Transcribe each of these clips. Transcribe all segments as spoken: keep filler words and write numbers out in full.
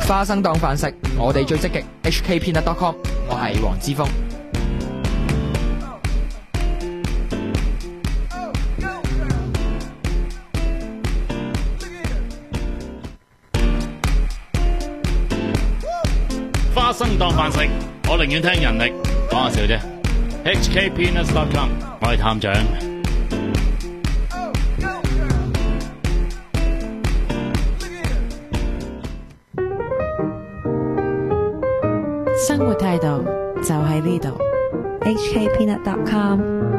花生當飯食，我哋最積極 H K Peanut dot com， 我係黃之鋒。 花生當飯食，我寧願聽人力，講下笑啫。H K Peanut dot com， 我係探長。 生活態度就喺呢度 ，H K Peanut dot com。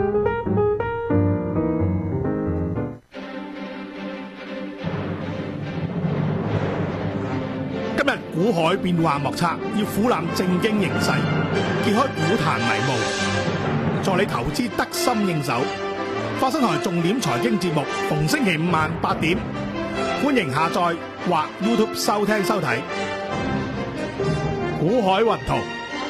今日股海變幻莫測，要俯瞰正經形勢，揭開股壇迷霧，助你投資得心應手。花生台重點財經節目，逢星期五晚八點，歡迎下載或 YouTube 收聽收睇。股海雲圖，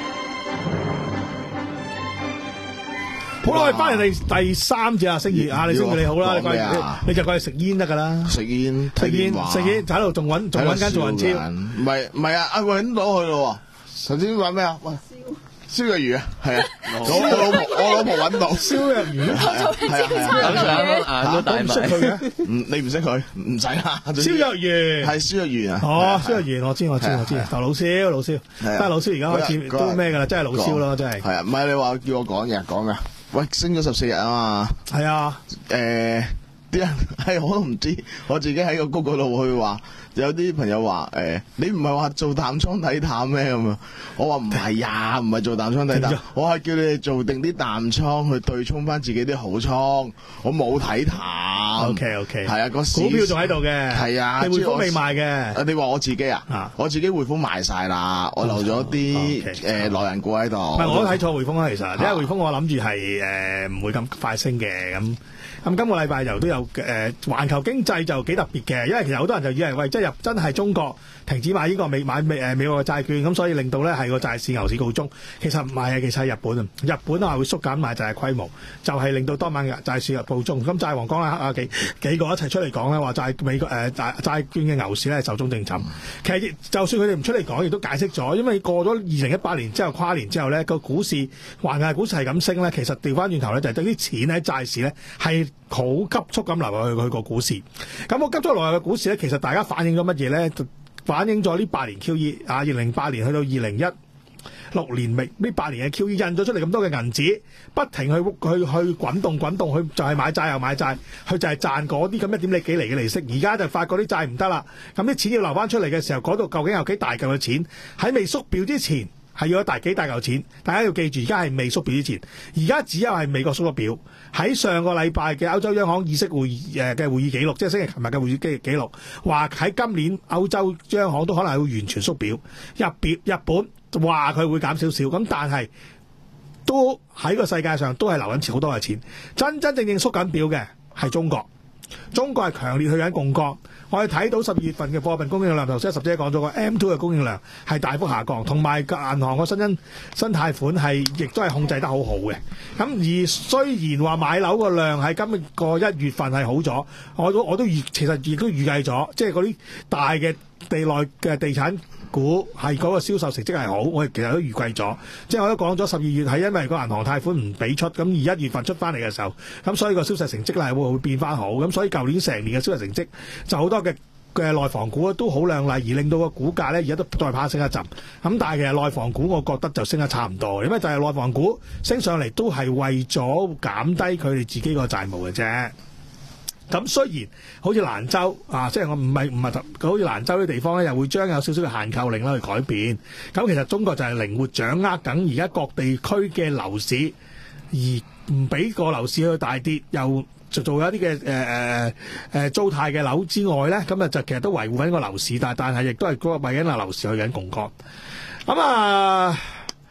好啦，我哋翻嚟第第三節啊，星爺啊，你星爺你好啦，你過嚟你就過嚟食煙得噶啦， 食煙食煙食煙，喺度仲揾仲揾緊做人超， 唔係唔係啊，啊揾到佢咯，頭先話咩啊？喂，燒藥魚啊，係啊，我老婆我老婆揾到燒藥魚， 係啊係啊， 都大唔識佢嘅， 唔你唔識佢，唔使啦， 燒藥魚係燒藥魚啊， 哦，燒藥魚我知我知我知，就老燒老燒，但係老燒而家開始都咩噶啦，真係老燒咯，真係， 係啊，唔係你話叫我講嘅講噶。喂，升咗十四日啊嘛， 係啊， 誒、呃，啲人係我都唔知，我自己喺個谷嗰度去話，有啲朋友話誒、呃，你唔係話做淡倉睇淡咩咁啊？我話唔係呀，唔係做淡倉睇淡，我係叫你哋做定啲淡倉去對沖翻自己啲好倉，我冇睇淡。 O K O K， 係啊，個股票仲喺度嘅， 係啊， 你匯豐未賣嘅， 你話我自己啊，啊我自己匯豐賣晒啦，我留咗啲誒內人股喺度。唔係，我都睇錯匯豐啦，其實，因為匯豐我諗住係誒唔會咁快升嘅咁。咁今個禮拜又都有誒環、呃、球經濟就幾特別嘅，因為其實好多人就以為喂，即係入真係中國停止買呢個美買美誒美國嘅債券，咁所以令到咧係個債市牛市告終。其實唔係啊，其實係日本啊，日本啊會縮減買債嘅規模，就係、是、令到當晚嘅債市告終。咁債王講啦啊幾幾個一齊出嚟講咧，話債美國誒、呃、債債券嘅牛市咧壽終正寢。其實就算佢哋唔出嚟講，亦都解釋咗，因為過咗二零一八年之後跨年之後咧，個股市環球股市係咁升咧，其實調翻轉頭咧就係對啲錢喺債市咧係好急速咁流入去佢個股市，咁我急速流入嘅股市咧，其實大家反映咗乜嘢咧？反映咗呢八年 Q E 啊，二零零八年去到二零一六年尾呢八年嘅 Q E 印咗出嚟咁多嘅銀紙，不停去去去滾動滾動，去就係買債又買債，佢就係賺嗰啲咁一點幾幾厘嘅利息。而家就發覺啲債唔得啦，咁啲錢要流翻出嚟嘅時候，嗰度究竟有幾大嚿嘅錢喺未縮表之前？係要有大幾大嚿錢，大家要記住，而家係未縮表之前，而家只有係美國縮咗表。喺上個禮拜嘅歐洲央行議息會議誒嘅會議記錄，即係星期琴日嘅會議記記錄，話喺今年歐洲央行都可能係會完全縮表。日別日本話佢會減少少，咁但係都喺個世界上都係流緊錢好多嘅錢，真真正正縮緊表嘅係中國。中國係強烈去緊槓桿，我哋睇到十二月份嘅貨幣供應量，頭先十姐講咗個 M 二 嘅供應量係大幅下降，同埋銀行個新增新貸款係亦都係控制得好好嘅。咁而雖然話買樓個量喺今個一月份係好咗，我都我都預其實亦都預計咗，即係嗰啲大嘅地內嘅地產股係嗰個銷售成績係好，我哋其實都預計咗，即係我都講咗十二月係因為個銀行貸款唔俾出，咁而一月份出翻嚟嘅時候，咁所以個銷售成績咧會會變翻好，咁所以舊年成年嘅銷售成績就好多嘅嘅內房股都好亮麗，而令到個股價咧而家都再爬升一陣。咁但係其實內房股我覺得就升得差唔多，因為就係內房股升上嚟都係為咗減低佢哋自己個債務嘅啫。咁雖然好似蘭州啊，即係我唔係唔係好似蘭州啲地方咧，又會將有少少嘅限購令啦去改變。咁其實中國就係靈活掌握緊而家各地區嘅樓市，而唔俾個樓市去大跌，又就做一啲嘅誒誒誒租貸嘅樓之外咧，咁啊就其實都維護緊個樓市，但但係亦都係嗰個為緊個樓市去緊槓桿。咁啊〜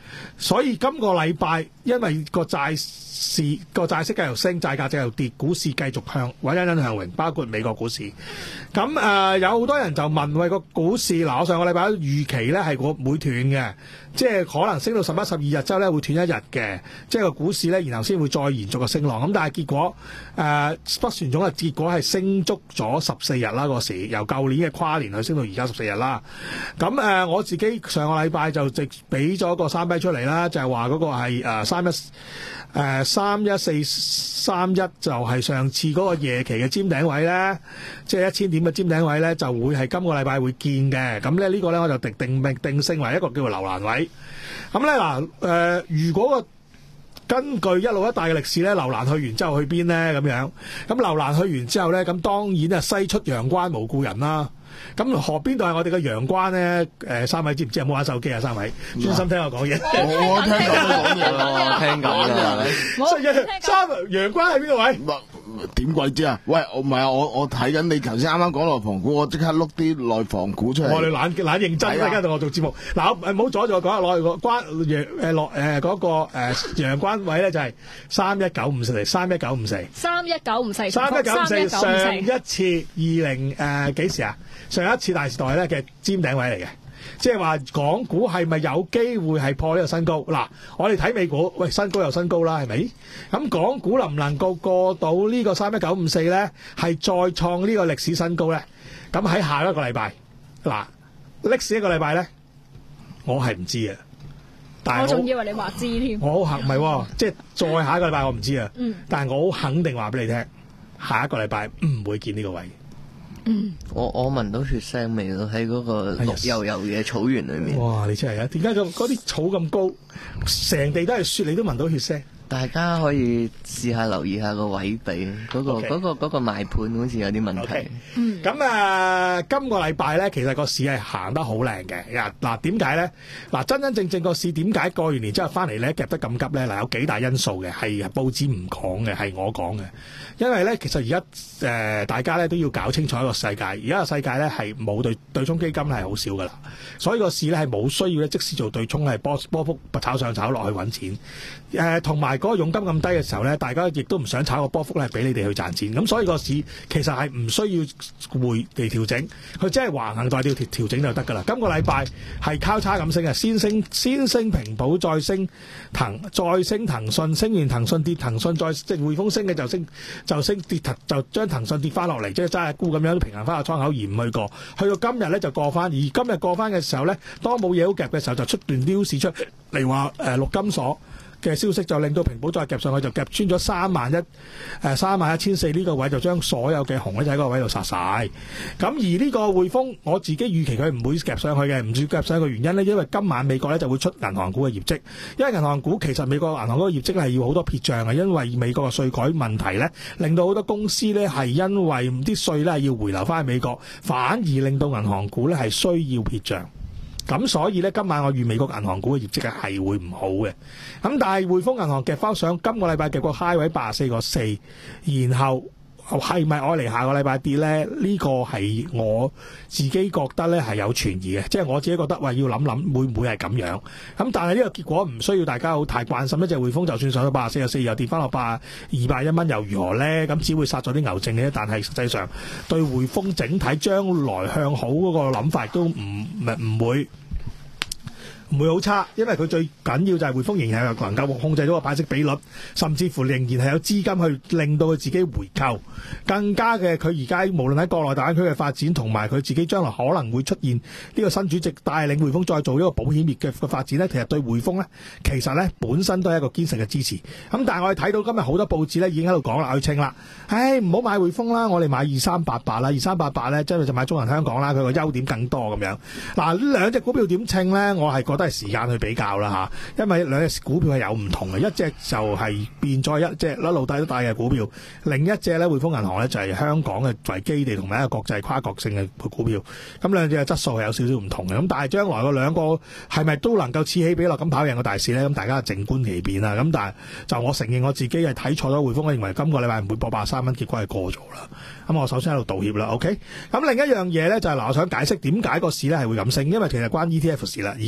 所以今個禮拜因為個債市個債息繼續升，債價繼續跌，股市繼續向穩欣欣向榮，包括美國股市。咁誒、呃、有好多人就問喂，個股市嗱，我上個禮拜預期咧係個會斷嘅，即係可能升到十一、十二日之後咧會斷一日嘅，即係個股市咧然後先會再延續個升浪。咁但係結果誒不旋踵嘅結果係升足咗十四日啦，個時由舊年嘅跨年去升到而家十四日啦。咁誒、呃、我自己上個禮拜就直俾咗個三筆出嚟啦，就係話嗰個係誒三一誒三一四三一就係上次嗰個夜期嘅尖頂位咧，即係一千點嘅尖頂位咧，就會係今個禮拜會見嘅。咁咧呢個咧我就定定定定性為一個叫做樓蘭位。咁咧嗱誒，如果個根據一路一帶嘅歷史咧，樓蘭去完之後去邊咧咁樣？咁樓蘭去完之後咧，咁當然啊西出陽關無故人啦。咁河邊度係我哋嘅陽關咧？誒，三位知唔知有冇玩手機啊？三位專心聽我講嘢。 我聽緊你講嘢啦， 聽緊所以三陽關係邊個位？ 點鬼知啊？喂，我唔係啊，我我睇緊你頭先啱啱講內房股，我即刻碌啲內房股出嚟。 我哋懶懶認真，而家同我做節目。嗱，唔好阻住我講下內個關陽誒落誒嗰個誒陽關位咧，就係三一九五四，三一九五四， 三一九五四， 三一九五四。上一次二零誒幾時啊？上一次大時代咧嘅尖頂位嚟嘅，即係話港股係咪有機會係破呢個新高？嗱，我哋睇美股，喂，新高又新高啦，係咪？咁港股能唔能夠過到呢個三一九五四咧？係再創呢個歷史新高咧？咁喺下一個禮拜，嗱，歷史一個禮拜咧，我係唔知啊。但係我仲以為你話知添。 我好肯唔係，即係再下一個禮拜我唔知啊。 嗯。 但係我好肯定話俾你聽，下一個禮拜唔會見呢個位。 嗯，我我聞到血腥味咯，喺嗰個綠油油嘅草原裏面。 哇！你真係啊，點解咁嗰啲草咁高，成地都係雪，你都聞到血腥？ 大家可以試下留意下個位比，嗰、嗰個嗰、 Okay. 嗰個嗰、嗰個賣盤好似有啲問題。 Okay. 嗯，咁啊，今個禮拜咧，其實個市係行得好靚嘅。嗱，點解咧？嗱，真真正正個市點解過完年之後翻嚟咧夾得咁急咧？嗱，有幾大因素嘅，係報紙唔講嘅，係我講嘅。因為咧，其實而家誒大家咧都要搞清楚一個世界，而家個世界咧係冇對對沖基金係好少噶啦，所以個市咧係冇需要咧即時做對沖，係波波幅炒上炒落去揾錢。誒同埋嗰個佣金咁低嘅時候咧，大家亦都唔想炒個波幅咧俾你哋去賺錢。咁所以個市其實係唔需要回地調整，佢只係橫行再調調整就得噶啦。今個禮拜係交叉咁升嘅，先升先升平保，再升騰，再升騰訊，升完騰訊跌騰訊，再即係匯豐升嘅就升。就升跌就將騰訊跌翻落嚟，即係揸下沽咁樣平衡翻個倉口而唔去過。去到今日咧就過翻，而今日過翻嘅時候咧，當冇嘢好夾嘅時候，就出段 news 出嚟話誒陸金所嘅消息，就令到平保再夾上去，就夾穿咗三萬一誒三萬一千四呢個位，就將所有嘅紅咧就喺嗰個位度殺晒。咁而呢個匯豐，我自己預期佢唔會夾上去嘅，唔會夾上去嘅原因咧，因為今晚美國咧就會出銀行股嘅業績，因為銀行股其實美國銀行嗰個業績係要好多撇帳嘅，因為美國嘅稅改問題咧，令到好多公司咧係因為啲稅咧要回流翻去美國，反而令到銀行股咧係需要撇帳。咁所以咧，今晚我預美國銀行股嘅業績係會唔好嘅。咁但係匯豐銀行夾翻上今個禮拜夾個 high 位八十四個四，然後係咪我嚟下個禮拜跌咧？呢、這個係我自己覺得咧係有存疑嘅，即係我自己覺得話要諗諗會唔會係咁樣。咁但係呢個結果唔需要大家好太關心。一隻匯豐就算上到八十四個四，又跌翻落八二百一蚊，又如何咧？咁只會殺咗啲牛證嘅，但係實際上對匯豐整體將來向好嗰個諗法都唔唔唔會。唔會好差，因為佢最緊要就係匯豐仍然係能夠控制到個派息比率，甚至乎仍然係有資金去令到佢自己回購。更加嘅，佢而家無論喺國內大灣區嘅發展，同埋佢自己將來可能會出現呢個新主席帶領匯豐再做一個保險業嘅嘅發展咧，其實對匯豐咧，其實咧本身都係一個堅實嘅支持。咁但係我哋睇到今日好多報紙咧已經喺度講啦，去稱啦，唉唔好買匯豐啦，我哋買二三八八啦，二三八八咧即係就買中銀香港啦，佢個優點更多咁樣。嗱呢兩隻股票點稱咧？我係覺得係時間去比較啦嚇，因為兩隻股票係有唔同嘅，一隻就係變咗一隻一路帶都帶嘅股票，另一隻咧匯豐銀行咧就係香港嘅為基地同埋一個國際跨國性嘅股票，咁兩隻嘅質素係有少少唔同嘅，咁但係將來個兩個係咪都能夠此起彼落咁跑贏個大市咧？咁大家靜觀其變啦。咁但係就我承認我自己係睇錯咗匯豐，我認為今個禮拜唔會破八十三蚊，結果係過咗啦。咁我首先喺度道歉啦 ，OK。咁另一樣嘢咧就係嗱，我想解釋點解個市咧係會咁升，因為其實關 E T F 事啦。而家好多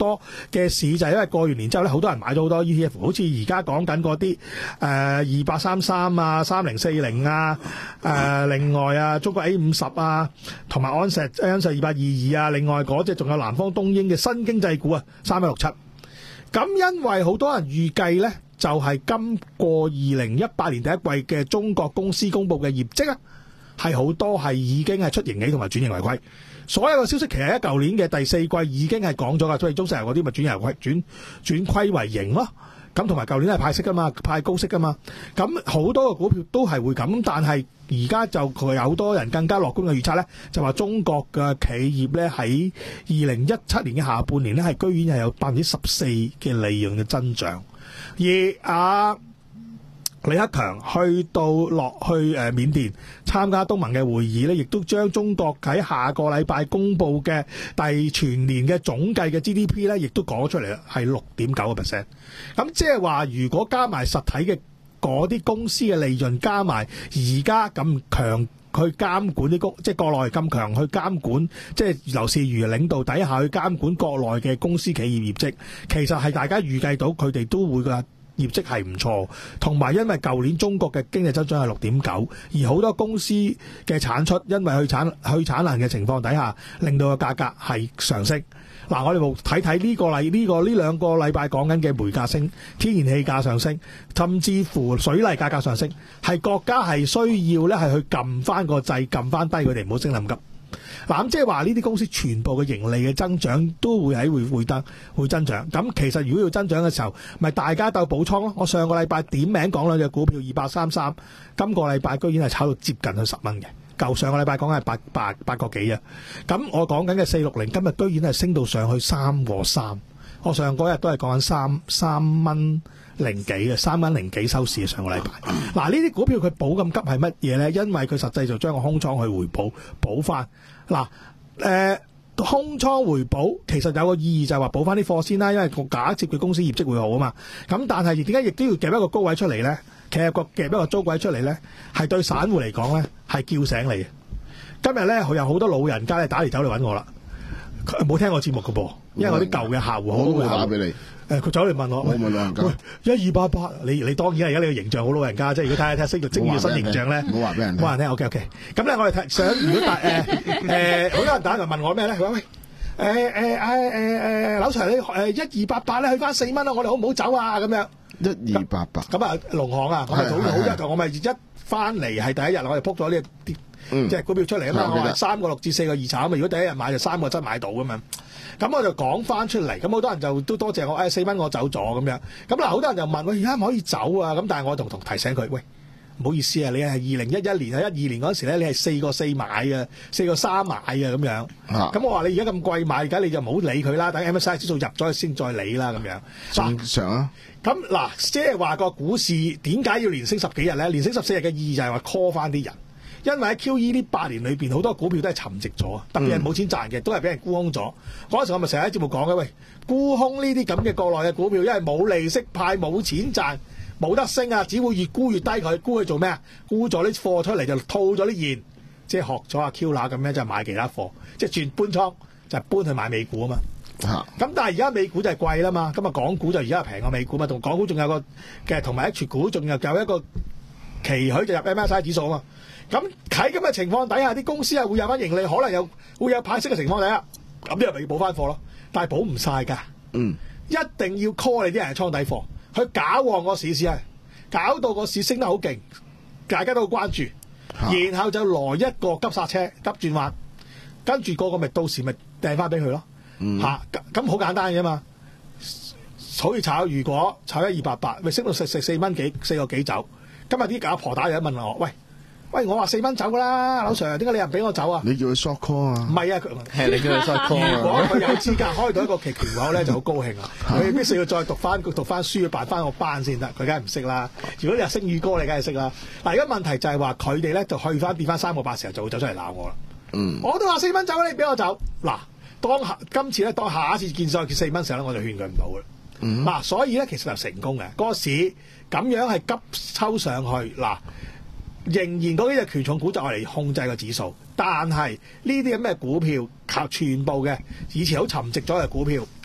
多嘅市就係因為過完年之後咧，好多人買咗好多 E T F， 好似而家講緊嗰啲誒二八三三啊、三零四零啊、誒、呃、另外啊中國 A 五十啊，同埋安石安石二八二二啊，另外嗰隻仲有南方東英嘅新經濟股啊，三一六七。咁因為好多人預計咧，就係、是、今個二零一八年第一季嘅中國公司公布嘅業績啊，係好多係已經係出盈喜同埋轉盈為虧。所有嘅消息其實喺舊年嘅第四季已經係講咗噶，所以中石油嗰啲咪轉盈為虧，轉轉虧為盈咯。咁同埋舊年係派息噶嘛，派高息噶嘛。咁好多個股票都係會咁，但係而家就佢有好多人更加樂觀嘅預測咧，就話中國嘅企業咧喺二零一七年嘅下半年咧係居然係有百分之十四嘅利潤嘅增長。而啊李克強去到落去誒緬甸參加東盟嘅會議咧，亦都將中國喺下個禮拜公布嘅第全年嘅總計嘅 G D P 咧，亦都講出嚟啦，係六點九個 percent。咁即係話，如果加埋實體嘅嗰啲公司嘅利潤，加埋而家咁強去監管啲公，即係國內咁強去監管，即係劉士余領導底下去監管國內嘅公司企業業績，其實係大家預計到佢哋都會㗎。業績係唔錯，同埋因為舊年中國嘅經濟增長係六點九，而好多公司嘅產出因為去產去產能嘅情況底下，令到個價格係上升。嗱，我哋冇睇睇呢個禮呢、呢個呢兩個禮拜講緊嘅煤價升、天然氣價上升，甚至乎水泥價格上升，係國家係需要咧係去撳翻個掣，撳翻低佢哋，唔好升咁急。嗱，咁即係話呢啲公司全部嘅盈利嘅增長都會喺會會得會增長。咁其實如果要增長嘅時候，咪大家鬥補倉咯。我上個禮拜點名講兩隻股票二八三三，今個禮拜居然係炒到接近去十蚊嘅。舊上個禮拜講係八八八個幾啊。咁我講緊嘅四六零今日居然係升到上去三個三。我上嗰日都係講緊三三蚊零幾嘅，三蚊零幾收市嘅上個禮拜。嗱，呢啲股票佢補咁急係乜嘢咧？因為佢實際就將個空倉去回補補翻。嗱，誒空倉回補其實有個意義就係話補翻啲貨先啦，因為假設佢公司業績會好啊嘛。咁但係點解亦都要夾一個高位出嚟咧？其實個夾一個租位出嚟咧，係對散戶嚟講咧係叫醒你嘅。今日咧佢有好多老人家咧打嚟走嚟揾我啦，佢冇聽我節目嘅噃，因為我啲舊嘅客戶好多會打俾你。誒佢走嚟問我， 我問老人家， 喂一二八八，你你當然係而家你個形象好老人家，即係如果睇下睇下識到精嘅新形象咧， 唔好話俾人， 冇人聽。OK OK，咁咧我哋睇想如果大誒誒好多人打嚟問我咩咧？佢話喂誒誒誒誒誒，柳 Sir 你誒一二八八咧去翻四蚊啦，我哋好唔好走啊？咁樣一二八八， 咁啊農行啊，我咪早好一，我咪一翻嚟係第一日，我哋撲咗呢啲即係股票出嚟啊嘛，我話三個六至四個二炒啊嘛，如果第一日買就三個七買到噶嘛。咁我就講翻出嚟，咁好多人就都多謝我，誒四蚊我走咗咁樣。咁嗱，好多人就問我而家唔可以走啊？咁但係我同同提醒佢，喂，唔好意思啊，你係二零一一年啊一二年嗰時咧，你係四個四買嘅，四個三買嘅咁樣。咁、啊、我話你而家咁貴買，而家你就唔好理佢啦，等 M S C I 指數入咗先再理啦咁樣。 正常啊。 咁嗱，即係話個股市點解要連升十幾日咧？連升十四日嘅意義就係話 call 翻啲人。因為喺 Q E 呢八年裏邊，好多股票都係沉寂咗，特別係冇錢賺嘅，都係俾人沽空咗。嗰陣時我咪成日喺節目講嘅，喂，沽空呢啲咁嘅國內嘅股票，因為冇利息派、冇錢賺、冇得升啊，只會越沽越低佢。沽去做咩啊？沽咗啲貨出嚟就套咗啲現，即係學咗阿 Q 乸咁樣，就買其他貨，即係轉搬倉就搬去買美股啊嘛。咁、啊、但係而家美股就係貴啦嘛，咁啊港股就而家係平過美股嘛，同港股仲有個嘅同埋 H 股仲有有一個期許就入 M S C I 指數啊嘛。咁喺咁嘅情況底下，啲公司係會有翻盈利，可能有會有派息嘅情況底下，咁啲人咪要補翻貨咯。但係補唔晒㗎，嗯，一定要 call 你啲人係倉底貨，去搞旺個市市係，搞到個市升得好勁，大家都好關注，啊、然後就來一個急剎車、急轉彎，跟住個個咪到時咪掟翻俾佢咯，嚇咁好簡單嘅嘛。好似炒，如果炒一二八八，咪升到食食四蚊幾四個幾走。今日啲阿婆打嚟問我，喂。喂，我話四蚊走噶啦，柳 Sir，點解你又唔俾我走啊？ 你叫佢 short call 啊？ 唔係啊， 係你叫佢 short call 啊。 如果佢有資格開到一個期權口咧，就好高興啊！佢必須要再讀翻讀翻書，要辦翻個班先得。佢梗係唔識啦。如果你係星宇哥，你梗係識啦。嗱，而家問題就係話佢哋咧就去翻跌翻三個八時候，就會走出嚟鬧我啦。嗯，我都話四蚊走，你俾我走。嗱，當下今次咧，當下一次見再四蚊時候咧，我就勸佢唔到嘅。嗯，嗱，所以咧其實就成功嘅。嗰個市咁樣係急抽上去嗱。仍然嗰啲隻權重股就係嚟控制個指數，但係呢啲咁嘅股票靠全部嘅以前好沉寂咗嘅股票，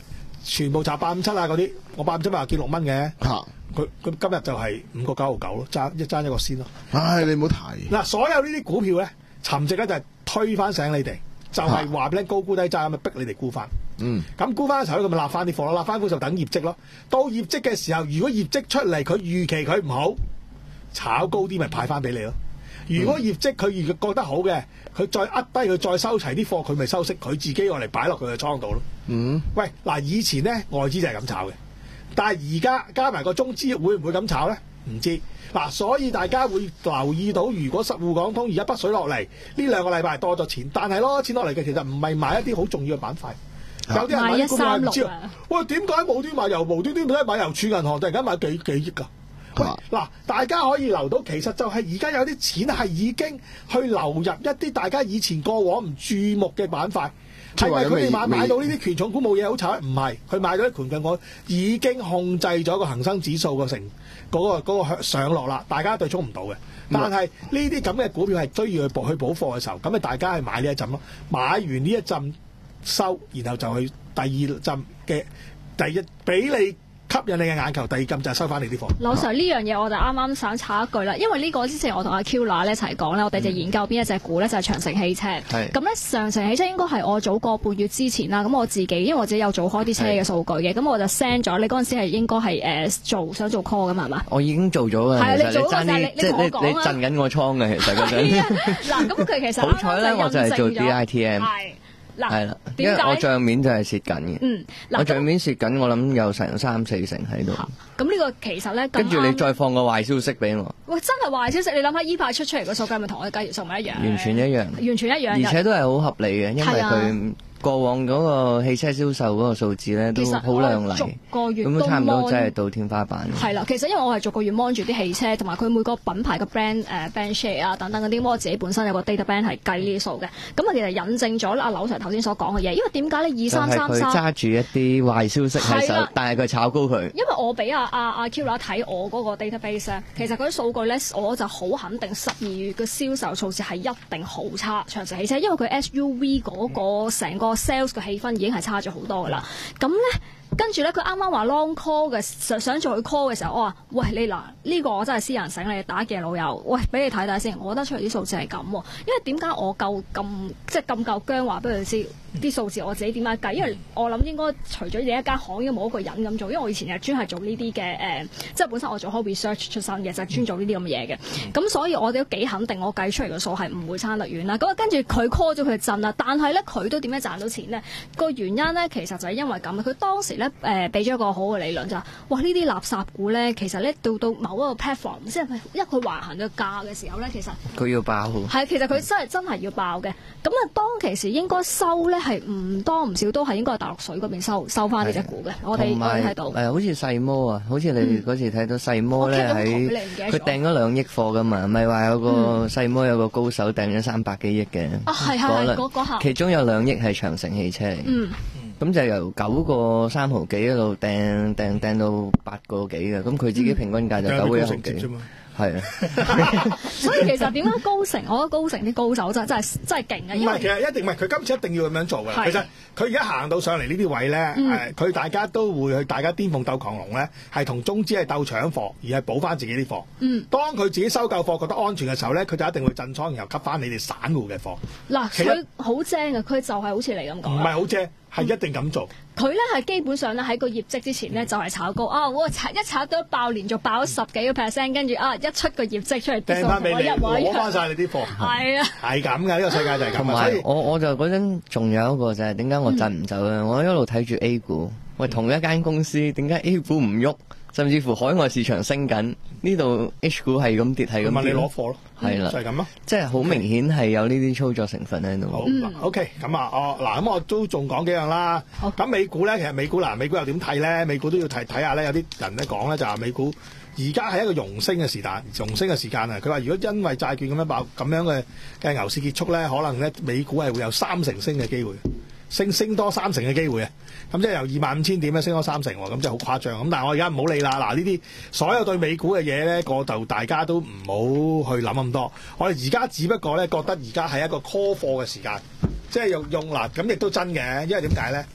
全部炒八五七啊嗰啲，我八五七咪話見六蚊嘅， 嚇佢佢今日就係五個九毫九咯，爭一爭一個先咯。 唉，你唔好提。 嗱，所有呢啲股票咧，沉寂咧就係推翻醒你哋，就係話俾你高沽低揸咁咪逼你哋沽翻。 嗯， 咁沽翻嘅時候咧，佢咪立翻啲貨咯，立翻股就等業績咯。到業績嘅時候，如果業績出嚟佢預期佢唔好，炒高啲咪派翻俾你咯。如果業績佢如果覺得好嘅，佢再呃低佢再收齊啲貨，佢咪收息，佢自己用嚟擺落佢嘅倉度咯。 嗯， 喂，嗱，以前咧外資就係咁炒嘅，但係而家加埋個中資會唔會咁炒咧？唔知。嗱，所以大家會留意到，如果實滬港通而家北水落嚟，呢兩個禮拜係多咗錢，但係攞錢落嚟嘅其實唔係買一啲好重要嘅板塊。有啲人買啲股票係唔知啊，喂，點解無端買油無端端睇買郵儲銀行，突然間買幾幾億㗎？喂，嗱，大家可以留到，其實就係而家有啲錢係已經去流入一啲大家以前過往唔注目嘅板塊。係咪佢哋買買到呢啲權重股冇嘢好炒？唔係，佢買到啲權重股已經控制咗個恒生指數個成嗰個嗰個上落啦，大家對沖唔到嘅。但係呢啲咁嘅股票係需要去補去補貨嘅時候，咁咪大家係買呢一陣咯。買完呢一陣收，然後就去第二陣嘅第一俾你吸引你嘅眼球，第二陣就係收翻你啲貨。 劉 Sir 呢樣嘢我就啱啱想插一句啦，因為呢個之前我同阿 Q 娜咧一齊講咧，我哋就研究邊一隻股咧就係長城汽車。咁咧長城汽車應該係我早個半月之前啦，咁我自己因為我自己有做開啲車嘅數據嘅，咁我就 send 咗。你嗰陣時係應該係誒做想做 call 㗎嘛係嘛？ 我已經做咗㗎。係啊，你做嗰陣你你同我講啊。你震緊我倉嘅其實嗰陣。嗱，咁佢其實好彩咧，我就係做 D I T M。 嗱， 係啦，因為我帳面就係蝕緊嘅。嗯，我帳面蝕緊，我諗有成三四成喺度。 咁呢個其實咧， 跟住你再放個壞消息俾我。 喂，真係壞消息！你諗下依排出出嚟個數據，咪同我計條數咪一樣？ 完全一樣， 完全一樣。 而且都係好合理嘅，因為佢過往嗰個汽車銷售嗰個數字咧都好亮麗，咁差唔多真係到天花板。 係啦，其實因為我係逐個月 mon 住啲汽車，同埋佢每個品牌嘅 brand 誒、uh, brand share 啊等等嗰啲，我自己本身有個 data band 係計呢啲數嘅。咁啊，其實引證咗阿劉 Sir 頭先所講嘅嘢，因為點解咧？二三三三揸住一啲壞消息喺手，但係佢炒高佢。 因為我俾阿阿阿 Q 啦睇我嗰個 database 咧，其實嗰啲數據咧，我就好肯定十二月嘅銷售數字係一定好差，長城汽車，因為佢 S U V 嗰個成個 sales 嘅氣氛已經係差咗好多噶啦，咁咧。跟住咧，佢啱啱話 long call 嘅想想做佢 call 嘅時候，我話：喂，你嗱呢、呢個我真係私人醒你打嘅老友，喂，俾你睇睇先。我覺得出嚟啲數字係咁喎，因為點解我夠咁即係咁夠薑話俾佢知啲數字我自己點樣計？因為我諗應該除咗你一間行，應該冇一個人咁做。因為我以前係專係做呢啲嘅誒，即係本身我做開 research 出身嘅，就係、是、專做呢啲咁嘅嘢嘅。咁、嗯、所以我哋都幾肯定，我計出嚟嘅數係唔會差得遠啦。咁跟住佢 call 咗佢震啦，但係咧佢都點樣賺到錢咧？個原因咧其實就係因為咁，佢當時咧誒俾咗一個好嘅理論就係、是，哇！呢啲垃圾股咧，其實咧到到某一個 platform，即係因為佢橫行嘅價嘅時候咧，其實佢要爆。 係，其實佢真係真係要爆嘅。咁啊，當其時應該收咧係唔多唔少都係應該係大陸水嗰邊收收翻呢隻股嘅。我哋睇到誒，好似細摩啊，好似你嗰時睇到細摩咧喺佢訂咗兩億貨噶嘛，咪話有個細摩有個高手訂咗三百幾億嘅。 啊，係係嗰嗰下， 其中有兩億係長城汽車嚟。嗯。咁就由九個三毫幾一路掟掟掟到八個幾嘅，咁佢自己平均價就九個一毫幾。係啊， 所以其實點解高盛？我覺得高盛啲高手真真係真係勁嘅。 唔係，其實一定唔係，佢今次一定要咁樣做㗎。其實佢而家行到上嚟呢啲位咧，誒、嗯，佢、呃、大家都會去，大家顛鳳鬥狂龍咧，係同中資係鬥搶貨，而係補翻自己啲貨。嗯，當佢自己收夠貨，覺得安全嘅時候咧，佢就一定會震倉，然後吸翻你哋散戶嘅貨。嗱， 佢好正啊！佢就係好似你咁講。 唔係好正。係一定咁做。 佢咧係基本上咧喺個業績之前咧就係炒高啊！我炒一炒都爆，連續爆咗十幾個 percent，跟住啊一出個業績出嚟， 掟翻俾你，攞翻晒你啲貨。 係啊， 係咁嘅，呢個世界就係咁。 同埋我我就嗰陣仲有一個就係點解我震唔走咧？嗯、我一路睇住 A 股，喂，同一間公司點解 A 股唔喐？甚至乎海外市場升緊，呢度 H 股係咁跌，係咁跌。 問你攞貨咯， 係啦， 就係咁咯。 即係好明顯係有呢啲操作成分喺度。 好，OK，咁啊，哦，嗱，咁我都仲講幾樣啦。咁美股咧，其實美股嗱，美股又點睇咧？美股都要睇睇下咧。有啲人咧講咧就話美股而家係一個熔升嘅時間，熔升嘅時間啊。佢話如果因為債券咁樣爆咁樣嘅嘅牛市結束咧，可能咧美股係會有三成升嘅機會。升升多三成嘅機會啊！咁即係由二萬五千點咧升多三成喎，咁即係好誇張。咁但係我而家唔好理啦。嗱，呢啲所有對美股嘅嘢咧，個就大家都唔好去諗咁多。我哋而家只不過咧覺得而家係一個 call 貨嘅時間，即係用用嗱，咁亦都真嘅。因為點解咧？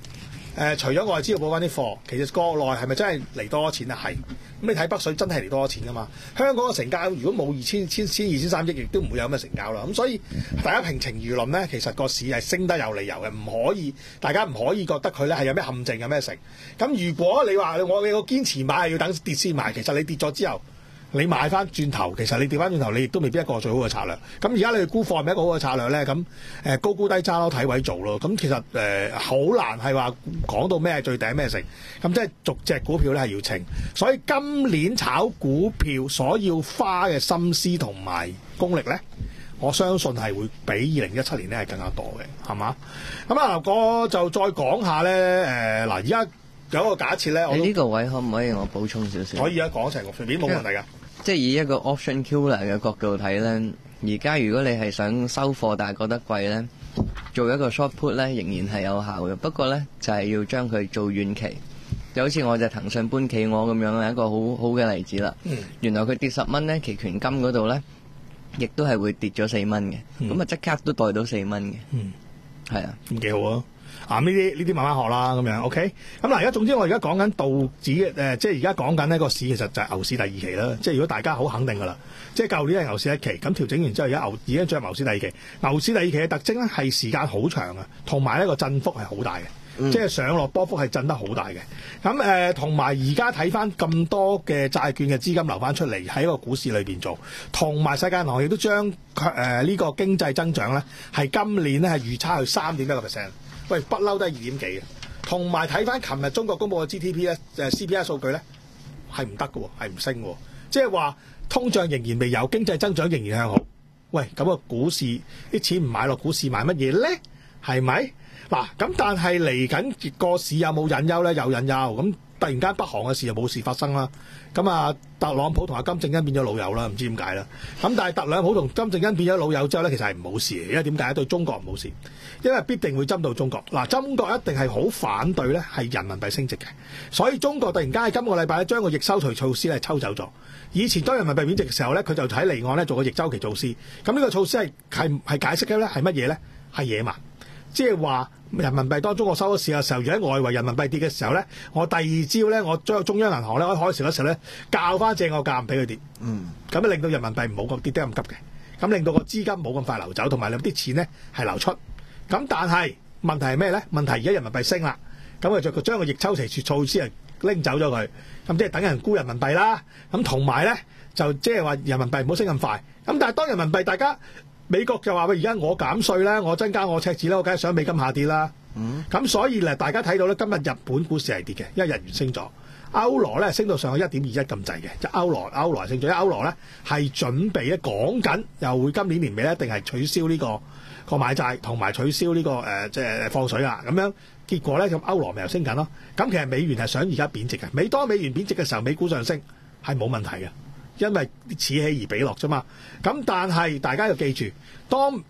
呃、除咗外資要補翻啲貨，其實國內係咪真係嚟多錢啊？係。咁你睇北水真係嚟多錢噶嘛？香港嘅成交如果冇二千千千二千三億，亦都唔會有咁嘅成交啦。咁所以大家平情輿論咧，其實個市係升得有理由嘅，唔可以大家唔可以覺得佢咧係有咩陷阱有咩成。咁如果你話我你個堅持買係要等跌先買，其實你跌咗之後。你買翻轉頭，其實你調翻轉頭，你亦都未必一個最好嘅策略。咁而家你哋沽貨係咪一個好嘅策略咧？咁誒高沽低揸咯，睇位做咯。咁其實誒好、呃、難係話講到咩係最頂咩成。咁即係逐隻股票咧係要清。所以今年炒股票所要花嘅心思同埋功力咧，我相信係會比二零一七年咧係更加多嘅，係嘛？咁啊，我就再講下咧誒嗱，而、呃、家有一個假設咧，我你呢個位可唔可以我補充少少？ 可以啊，講成個隨便冇問題㗎。 即係以一個 option killer 嘅角度睇咧，而家如果你係想收貨但係覺得貴咧，做一個 short put 咧仍然係有效嘅。不過咧就係、是、要將佢做遠期，就好似我隻騰訊搬企鵝咁樣係一個好好嘅例子啦。嗯、原來佢跌十蚊咧，期權金嗰度咧，亦都係會跌咗四蚊嘅，咁啊即刻都袋到四蚊嘅。嗯，係啊， 咁幾好啊！啊！呢啲呢啲慢慢學啦，咁樣 OK。咁嗱，而家總之我而家講緊道指誒、呃，即係而家講緊呢個市其實就係牛市第二期啦。即係如果大家好肯定噶啦，即係舊年係牛市一期，咁調整完之後而家牛已經進入牛市第二期。牛市第二期嘅特徵咧係時間好長啊，同埋呢個振幅係好大嘅，嗯、即係上落波幅係震得好大嘅。咁誒，同埋而家睇翻咁多嘅債券嘅資金流翻出嚟喺個股市裏邊做，同埋世界銀行亦都將誒呢個經濟增長咧係今年咧係預測去三點一個 percent。喂，不嬲都係二點幾嘅，同埋睇翻琴日中國公佈嘅 G D P 咧，誒 C P I 數據咧係唔得嘅喎，係唔升嘅，即係話通脹仍然未有，經濟增長仍然向好。喂，咁個股市啲錢唔買落股市買乜嘢咧？係咪？嗱，咁但係嚟緊個市有冇隱憂咧？有隱憂。咁突然間北韓嘅事又冇事發生啦。咁啊，特朗普同阿金正恩變咗老友啦，唔知點解啦。咁但係特朗普同金正恩變咗老友之後咧，其實係唔好事，因為點解？對中國唔好事，因為必定會針對中國。嗱，中國一定係好反對咧，係人民幣升值嘅。所以中國突然間喺今個禮拜咧，將個逆收除措施咧抽走咗。以前當人民幣貶值嘅時候咧，佢就喺離岸咧做個逆周期措施。咁呢個措施係係係解釋嘅咧係乜嘢咧？係野蠻。即係話人民幣當中國收咗市嘅時候，如果喺外圍人民幣跌嘅時候咧，我第二朝咧，我將中央銀行咧可以開市嗰時候咧，校翻正個價唔俾佢跌。嗯，咁樣令到人民幣唔好咁跌得咁急嘅，咁令到個資金冇咁快流走，同埋令啲錢咧係流出。咁但係問題係咩咧？問題而家人民幣升啦，咁佢就將個逆周期措施係拎走咗佢，咁即係等人沽人民幣啦。咁同埋咧就即係話人民幣唔好升咁快。咁但係當人民幣大家美國就話喂，而家我減稅咧，我增加我赤字咧，我梗係想美金下跌啦。咁、嗯、所以咧，大家睇到咧，今日日本股市係跌嘅，因為日元升咗，歐羅咧升到上去一點二一咁滯嘅，即係歐羅歐羅升咗，因為歐羅咧係準備咧講緊又會今年年尾咧一定係取消呢、這個個買債同埋取消呢、這個誒即係放水啦。咁樣結果咧咁歐羅咪又升緊咯。咁其實美元係想而家貶值嘅，每當美元貶值嘅時候，美股上升係冇問題嘅。因為此起而彼落啫嘛，咁但係大家要記住，當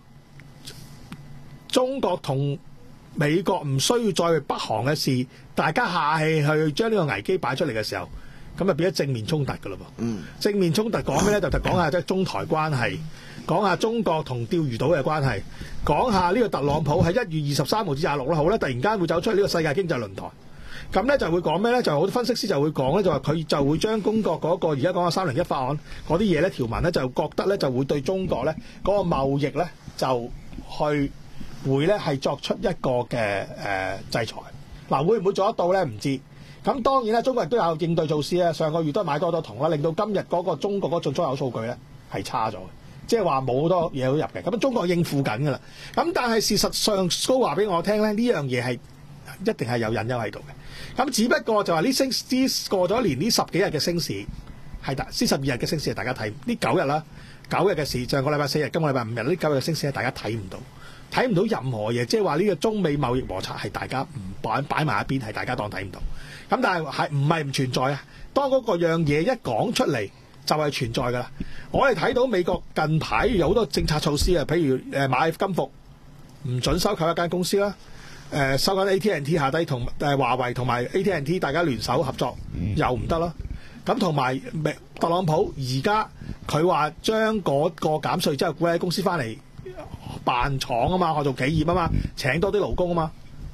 中國同美國唔需要再為北韓嘅事，大家下氣去將呢個危機擺出嚟嘅時候，咁啊變咗正面衝突噶嘞噃。嗯，正面衝突講咩咧？就就講下即係中台關係，講下中國同釣魚島嘅關係，講下呢個特朗普喺一月二十三號至廿六號咧，突然間會走出呢個世界經濟論壇。咁咧就會講咩咧？就好多分析師就會講咧，就話佢就會將中國嗰個而家講嘅三零一法案嗰啲嘢咧條文咧，就覺得咧就會對中國咧嗰個貿易咧就去會咧係作出一個嘅誒、呃、制裁。嗱，會唔會做得到咧？唔知。咁當然啦，中國人都有應對措施啊。上個月都買多咗銅啦，令到今日嗰個中國嗰個進出口數據咧係差咗嘅，即係話冇好多嘢好入嘅。咁中國應付緊㗎啦。咁但係事實上，蘇話俾我聽咧，呢樣嘢係一定係有隱憂喺度嘅。咁只不過就話呢升啲過咗年呢十幾日嘅升市係大，呢十二日嘅升市係大家睇呢九日啦，九日嘅市上個禮拜四日，今個禮拜五日呢九日嘅升市係大家睇唔到，睇唔到任何嘢，即係話呢個中美貿易摩擦係大家唔擺擺埋一邊，係大家當睇唔到。咁但係係唔係唔存在啊？當嗰個樣嘢一講出嚟就係存在㗎啦。我哋睇到美國近排有好多政策措施啊，譬如誒買金服唔準收購一間公司啦。誒、呃、收緊 A T and T 下低同誒華為同埋 A T and T 大家聯手合作、嗯、又唔得啦。咁同埋特朗普而家佢話將嗰個減稅之後，鼓勵公司翻嚟辦廠啊嘛，學做企業啊嘛，請多啲勞工啊嘛。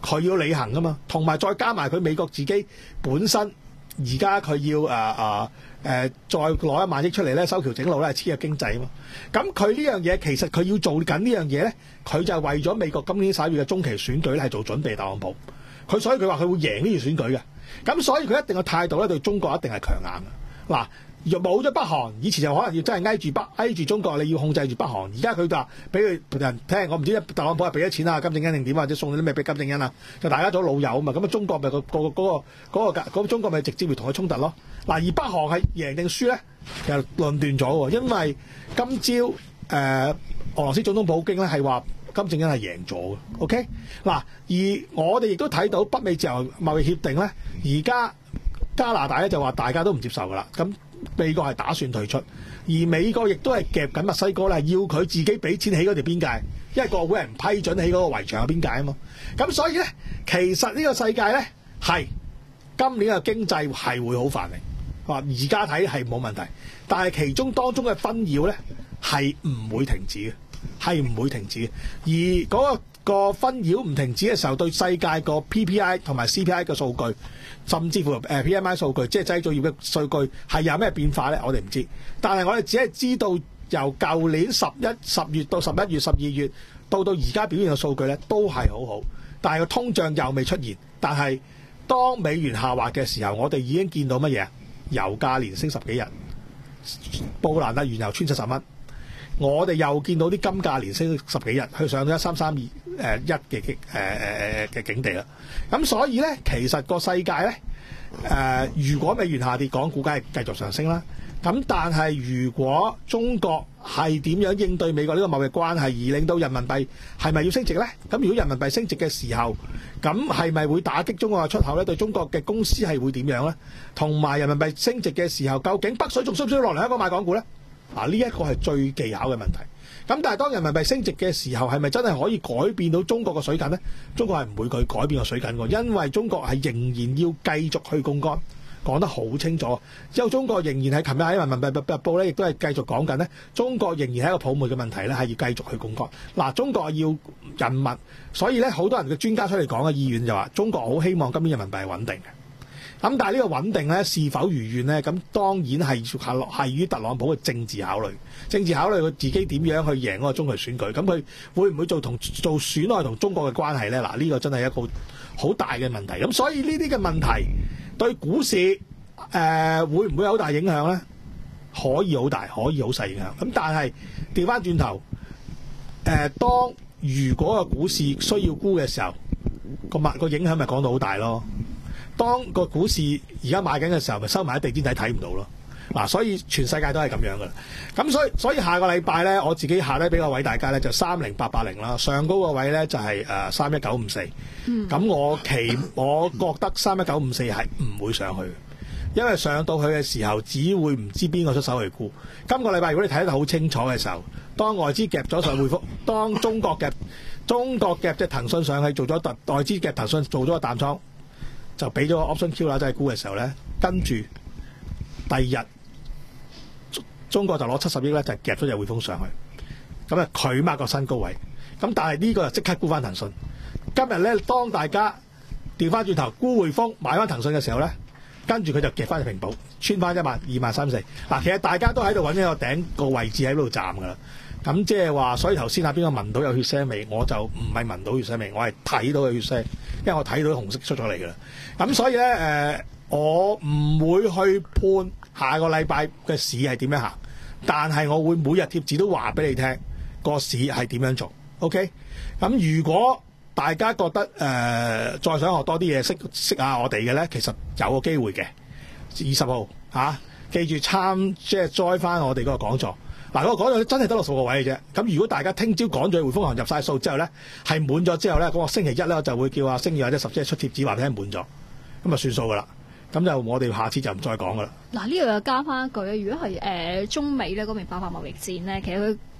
佢要履行噶嘛，同埋再加埋佢美國自己本身而家佢要誒誒誒再攞一萬億出嚟咧，修橋整路咧，係刺激經濟啊嘛。咁佢呢樣嘢其實佢要做緊呢樣嘢咧，佢就係為咗美國今年十一月嘅中期選舉咧係做準備。特朗普佢所以佢話佢會贏呢次選舉嘅，咁所以佢一定嘅態度咧對中國一定係強硬嘅。嗱，若冇咗北韓，以前就可能要真係挨住北挨住中國，你要控制住北韓。而家佢就話俾佢人聽，我唔知特朗普係俾咗錢啊，金正恩定點或者送咗啲咩俾金正恩啊？就大家做老友啊嘛，咁啊中國咪、嗰個、嗰個嗰、嗰個嗰、嗰個嗰個、中國咪直接會同佢衝突咯。嗱，而北韓係贏定輸咧，其實論斷咗喎，因為今朝誒、呃、俄羅斯總統普京咧係話金正恩係贏咗嘅。OK， 嗱，而我哋亦都睇到北美自由貿易協定咧，而家加拿大咧就話大家都唔接受噶啦，咁美國係打算退出，而美國亦都係夾緊墨西哥咧，要佢自己俾錢起嗰條邊界，因為國會係唔批准起嗰個圍牆嘅邊界啊嘛。咁所以咧，其實呢個世界咧係今年嘅經濟係會好繁榮。話而家睇係冇問題，但係其中當中嘅紛擾咧係唔會停止嘅，係唔會停止嘅。而嗰、嗰個、嗰個紛擾唔停止嘅時候，對世界個 P P I 同埋 C P I 嘅數據，甚至乎誒 P M I 數據，即係製造業嘅數據係有咩變化咧？我哋唔知，但係我哋只係知道由舊年十一十月到十一月、十二月到到而家表現嘅數據咧都係好好，但係個通脹又未出現。但係當美元下滑嘅時候，我哋已經見到乜嘢？油價連升十幾日，布蘭特原油穿七十蚊，我哋又見到啲金價連升十幾日，去上咗一三三二誒一嘅誒誒嘅境地啦。咁所以咧，其實個世界咧誒、呃，如果美元下跌，港股梗係繼續上升啦。咁但係如果中國係點樣應對美國呢個貿易關係，而令到人民幣係咪要升值咧？咁如果人民幣升值嘅時候，咁係咪會打擊中國嘅出口咧？對中國嘅公司係會點樣咧？同埋人民幣升值嘅時候，究竟北水仲需唔需要落嚟香港買港股咧？嗱，呢一個係最技巧嘅問題。咁但係當人民幣升值嘅時候，係咪真係可以改變到中國嘅水緊咧？中國係唔會佢改變個水緊嘅，因為中國係仍然要繼續去槓桿。講得好清楚，之後中國仍然係琴日喺人民幣日報咧，亦都係繼續講緊咧。中國仍然係一個泡沫嘅問題咧，係要繼續去槓桿。嗱，中國要人民，所以咧好多人嘅專家出嚟講嘅意願就話，中國好希望今年人民幣係穩定嘅。咁但係呢個穩定咧是否如願咧？咁當然係係於特朗普嘅政治考慮，政治考慮佢自己點樣去贏嗰個中期選舉。咁佢會唔會做同做損害同中國嘅關係咧？嗱，呢個真係一個好大嘅問題。咁所以呢啲嘅問題對股市誒、呃、會唔會有好大影響咧？可以好大，可以好細影響。咁但係調翻轉頭，誒、呃、當如果個股市需要沽嘅時候，個物個影響咪講到好大咯。當個股市而家買緊嘅時候，咪收埋喺地氈底睇唔到咯。嗱、啊，所以全世界都係咁樣噶啦。咁所以所以下個禮拜咧，我自己下低俾個位大家咧，就三零八八零啦。上高個位咧就係誒三一九五四。咁、嗯、我期我覺得三一九五四係唔會上去，因為上到去嘅時候，只會唔知邊個出手去沽。今個禮拜如果你睇得好清楚嘅時候，當外資夾咗上匯豐，當中國夾中國夾隻騰訊上去做咗特外資夾騰訊做咗個淡倉，就俾咗個 option Q 啦，即係沽嘅時候咧，跟住第二日中國就攞七十億咧，就夾咗隻匯豐上去，咁啊佢擘個新高位，咁但係呢個就即刻沽翻騰訊。今日咧，當大家調翻轉頭沽匯豐買翻騰訊嘅時候咧，跟住佢就夾翻隻平保，穿翻一萬二萬三四。嗱，其實大家都喺度揾一個頂個位置喺度站噶啦。咁即係話，所以頭先下邊個聞到有血腥味，我就唔係聞到血腥味，我係睇到有血腥，因為我睇到紅色出咗嚟噶啦。咁所以咧，誒、呃，我唔會去判下個禮拜嘅市係點樣行，但係我會每日貼紙都話俾你聽個市係點樣做。OK，咁如果大家覺得誒、呃、再想學多啲嘢，識識下我哋嘅咧，其實有個機會嘅。二十號嚇，記住參即係 join 翻我哋嗰個講座。嗱，嗰個講座真係得六十個位嘅啫。咁如果大家聽朝趕咗去匯豐行入晒數之後咧，係滿咗之後咧，嗰、那個星期一咧，我就會叫阿星宇或者十姐出貼紙話俾你聽滿咗，咁啊算數噶啦。咁就我哋下次就唔再講噶啦。 嗱，呢度又加翻一句，如果係誒、呃、中美咧嗰邊爆發貿易戰咧，其實佢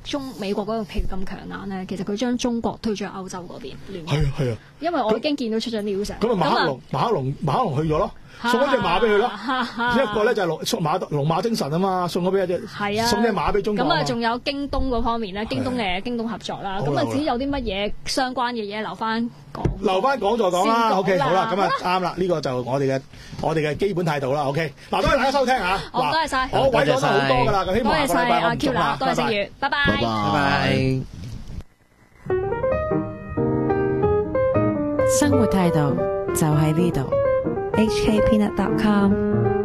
中美國嗰個譬如咁強硬咧，其實佢將中國推咗去歐洲嗰邊聯合。 係啊係啊， 因為我已經見到出咗 news。 咁啊馬克龍馬克龍馬克龍去咗咯。送咗隻馬俾佢咯，一個咧就係龍馬龍馬精神啊嘛，送咗俾一隻， 係啊， 送隻馬俾中國。 咁啊，仲有京東嗰方面咧，京東嘅京東合作啦，咁啊，至於有啲乜嘢相關嘅嘢留翻講， 留翻講再講啦。OK，好啦，咁啊啊啱啦，呢個就我哋嘅我哋嘅基本態度啦。OK，嗱，多謝大家收聽嚇， 好多謝晒， 我位講得好多㗎啦，咁希望下個禮拜我唔做啦， 多謝正月，拜拜， 拜拜。 生活態度就喺呢度。H K Peanut dot com